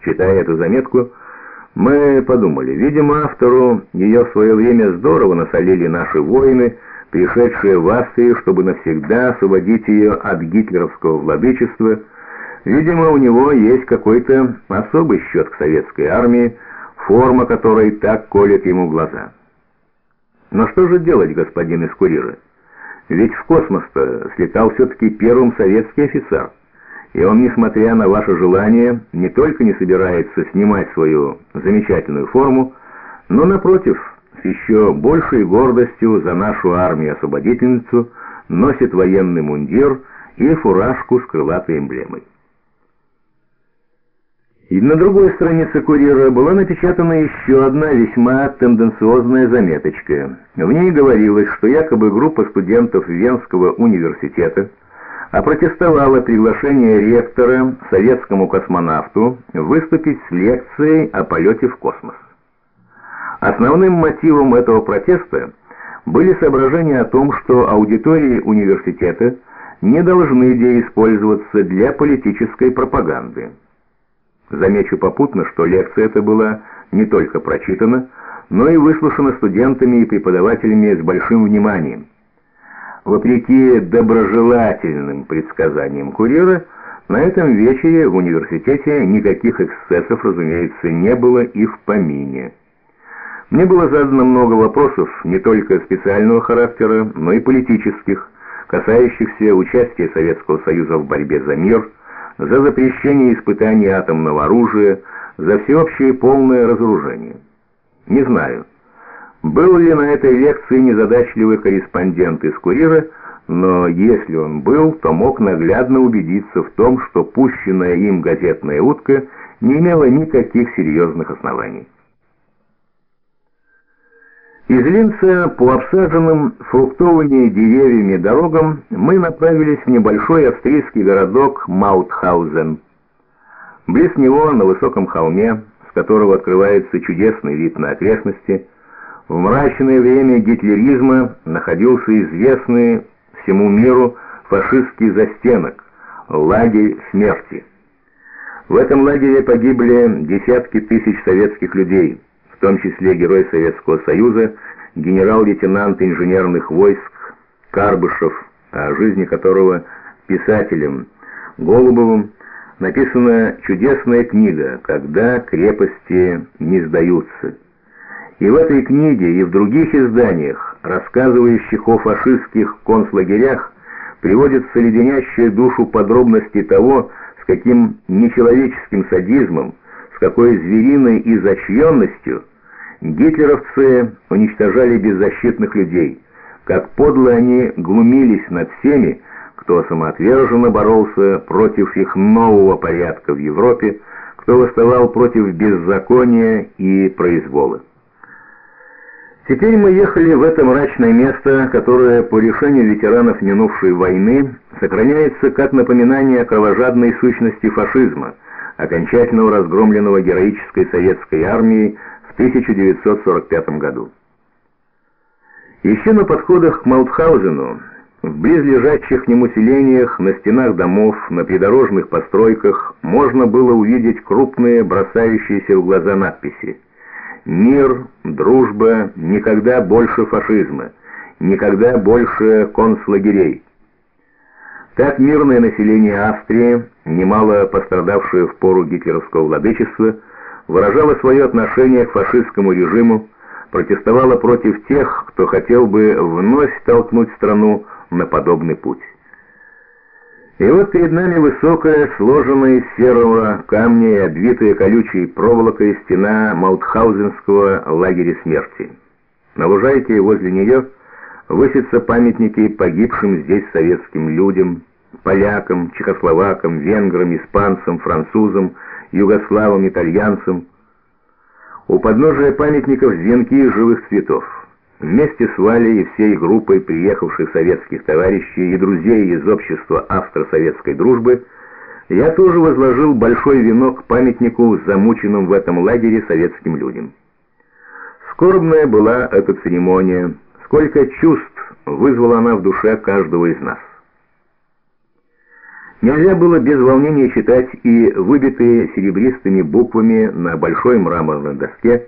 Читая эту заметку, мы подумали, видимо, автору ее в свое время здорово насолили наши воины, пришедшие в Австрию, чтобы навсегда освободить ее от гитлеровского владычества. Видимо, у него есть какой-то особый счет к советской армии, форма которой так колет ему глаза. Но что же делать, господин из Курира? Ведь в космос-то слетал все-таки первым советский офицер, и он, несмотря на ваше желание, не только не собирается снимать свою замечательную форму, но, напротив, с еще большей гордостью за нашу армию-освободительницу носит военный мундир и фуражку с крылатой эмблемой. И на другой странице «Курьера» была напечатана еще одна весьма тенденциозная заметочка. В ней говорилось, что якобы группа студентов Венского университета опротестовала приглашение ректора советскому космонавту выступить с лекцией о полете в космос. Основным мотивом этого протеста были соображения о том, что аудитории университета не должны использоваться для политической пропаганды. Замечу попутно, что лекция эта была не только прочитана, но и выслушана студентами и преподавателями с большим вниманием. Вопреки доброжелательным предсказаниям «Курьера», на этом вечере в университете никаких эксцессов, разумеется, не было и в помине. Мне было задано много вопросов не только специального характера, но и политических, касающихся участия Советского Союза в борьбе за мир, за запрещение испытаний атомного оружия, за всеобщее полное разоружение. Не знаю, был ли на этой лекции незадачливый корреспондент из «Курьера», но если он был, то мог наглядно убедиться в том, что пущенная им газетная утка не имела никаких серьезных оснований. Из Линца по обсаженным фруктовыми деревьями дорогам мы направились в небольшой австрийский городок Маутхаузен. Близ него, на высоком холме, с которого открывается чудесный вид на окрестности, в мрачное время гитлеризма находился известный всему миру фашистский застенок – лагерь смерти. В этом лагере погибли десятки тысяч советских людей, в том числе герой Советского Союза, генерал-лейтенант инженерных войск Карбышев, о жизни которого писателем Голубовым написана чудесная книга «Когда крепости не сдаются». И в этой книге, и в других изданиях, рассказывающих о фашистских концлагерях, приводятся леденящие душу подробности того, с каким нечеловеческим садизмом, с какой звериной изощренностью гитлеровцы уничтожали беззащитных людей, как подло они глумились над всеми, кто самоотверженно боролся против их нового порядка в Европе, кто восставал против беззакония и произвола. Теперь мы ехали в это мрачное место, которое по решению ветеранов минувшей войны сохраняется как напоминание о кровожадной сущности фашизма, окончательно разгромленного героической советской армией в 1945 году. Еще на подходах к Маутхаузену, в близлежащих к нему селениях, на стенах домов, на придорожных постройках можно было увидеть крупные, бросающиеся в глаза надписи: «Мир, дружба, никогда больше фашизма, никогда больше концлагерей». Так мирное население Австрии, немало пострадавшее в пору гитлеровского владычества, выражало свое отношение к фашистскому режиму, протестовало против тех, кто хотел бы вновь толкнуть страну на подобный путь. И вот перед нами высокая, сложенная из серого камня и обвитая колючей проволокой стена Маутхаузенского лагеря смерти. На лужайке возле нее высятся памятники погибшим здесь советским людям, полякам, чехословакам, венграм, испанцам, французам, югославам, итальянцам. У подножия памятников венки из живых цветов. Вместе с Валей и всей группой приехавших советских товарищей и друзей из общества австро-советской дружбы я тоже возложил большой венок к памятнику замученным в этом лагере советским людям. Скорбная была эта церемония, сколько чувств вызвала она в душе каждого из нас. Нельзя было без волнения читать и выбитые серебристыми буквами на большой мраморной доске